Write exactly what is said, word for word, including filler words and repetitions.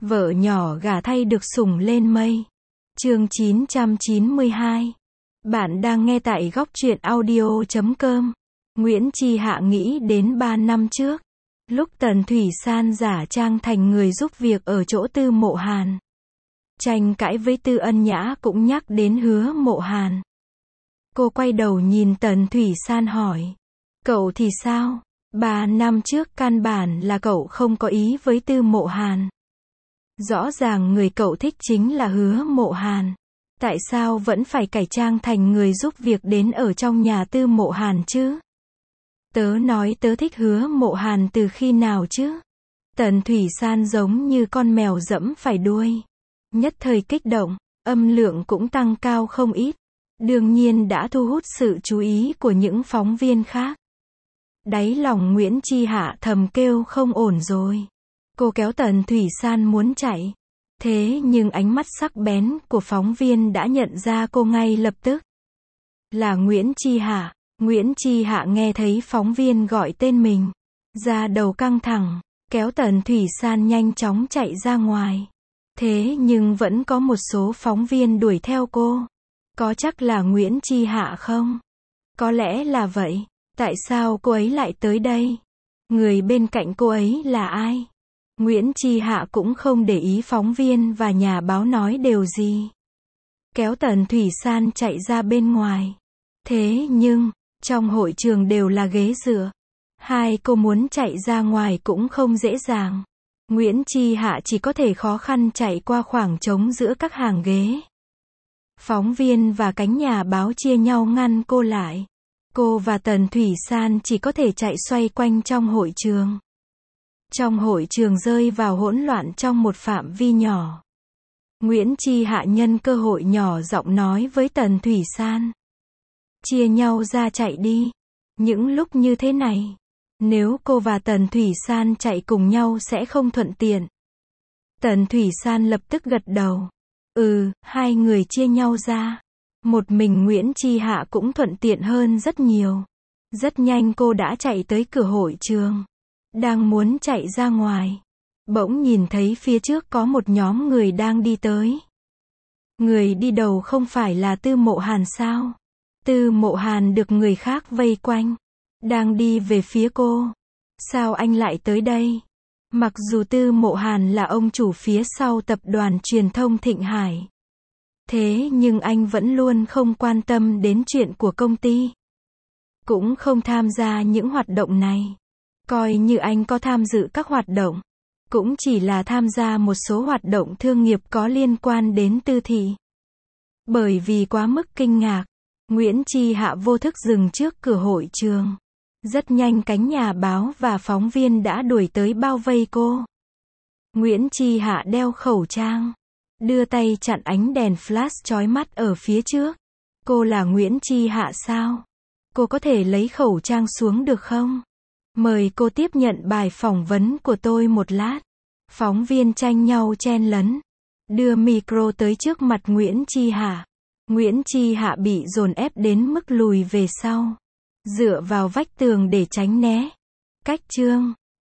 Vợ nhỏ gả thay được sủng lên mây. Chương chín trăm chín mươi hai. Bạn đang nghe tại góc truyện audio chấm com. Nguyễn Chi Hạ nghĩ đến ba năm trước, lúc Tần Thủy San giả trang thành người giúp việc ở chỗ Tư Mộ Hàn. Tranh cãi với Tư Ân Nhã cũng nhắc đến Hứa Mộ Hàn. Cô quay đầu nhìn Tần Thủy San hỏi, cậu thì sao? Ba năm trước căn bản là cậu không có ý với Tư Mộ Hàn. Rõ ràng người cậu thích chính là Hứa Mộ Hàn. Tại sao vẫn phải cải trang thành người giúp việc đến ở trong nhà Tư Mộ Hàn chứ? Tớ nói tớ thích Hứa Mộ Hàn từ khi nào chứ? Tần Thủy San giống như con mèo dẫm phải đuôi. Nhất thời kích động, âm lượng cũng tăng cao không ít. Đương nhiên đã thu hút sự chú ý của những phóng viên khác. Đáy lòng Nguyễn Chi Hạ thầm kêu không ổn rồi. Cô kéo Tần Thủy San muốn chạy. Thế nhưng ánh mắt sắc bén của phóng viên đã nhận ra cô ngay lập tức. Là Nguyễn Chi Hạ. Nguyễn Chi Hạ nghe thấy phóng viên gọi tên mình. Da đầu căng thẳng, kéo Tần Thủy San nhanh chóng chạy ra ngoài. Thế nhưng vẫn có một số phóng viên đuổi theo cô. Có chắc là Nguyễn Chi Hạ không? Có lẽ là vậy. Tại sao cô ấy lại tới đây? Người bên cạnh cô ấy là ai? Nguyễn Chi Hạ cũng không để ý phóng viên và nhà báo nói điều gì. Kéo Tần Thủy San chạy ra bên ngoài. Thế nhưng, trong hội trường đều là ghế dựa. Hai cô muốn chạy ra ngoài cũng không dễ dàng. Nguyễn Chi Hạ chỉ có thể khó khăn chạy qua khoảng trống giữa các hàng ghế. Phóng viên và cánh nhà báo chia nhau ngăn cô lại. Cô và Tần Thủy San chỉ có thể chạy xoay quanh trong hội trường. Trong hội trường rơi vào hỗn loạn trong một phạm vi nhỏ. Nguyễn Chi Hạ nhân cơ hội nhỏ giọng nói với Tần Thủy San. Chia nhau ra chạy đi. Những lúc như thế này, nếu cô và Tần Thủy San chạy cùng nhau sẽ không thuận tiện. Tần Thủy San lập tức gật đầu. Ừ, hai người chia nhau ra. Một mình Nguyễn Chi Hạ cũng thuận tiện hơn rất nhiều. Rất nhanh cô đã chạy tới cửa hội trường. Đang muốn chạy ra ngoài. Bỗng nhìn thấy phía trước có một nhóm người đang đi tới. Người đi đầu không phải là Tư Mộ Hàn sao? Tư Mộ Hàn được người khác vây quanh. Đang đi về phía cô. Sao anh lại tới đây? Mặc dù Tư Mộ Hàn là ông chủ phía sau tập đoàn truyền thông Thịnh Hải. Thế nhưng anh vẫn luôn không quan tâm đến chuyện của công ty. Cũng không tham gia những hoạt động này. Coi như anh có tham dự các hoạt động. Cũng chỉ là tham gia một số hoạt động thương nghiệp có liên quan đến Tư thị. Bởi vì quá mức kinh ngạc, Nguyễn Chi Hạ vô thức dừng trước cửa hội trường. Rất nhanh cánh nhà báo và phóng viên đã đuổi tới bao vây cô. Nguyễn Chi Hạ đeo khẩu trang. Đưa tay chặn ánh đèn flash chói mắt ở phía trước. Cô là Nguyễn Chi Hạ sao? Cô có thể lấy khẩu trang xuống được không? Mời cô tiếp nhận bài phỏng vấn của tôi một lát. Phóng viên tranh nhau chen lấn. Đưa micro tới trước mặt Nguyễn Chi Hạ. Nguyễn Chi Hạ bị dồn ép đến mức lùi về sau. Dựa vào vách tường để tránh né. Cách chương.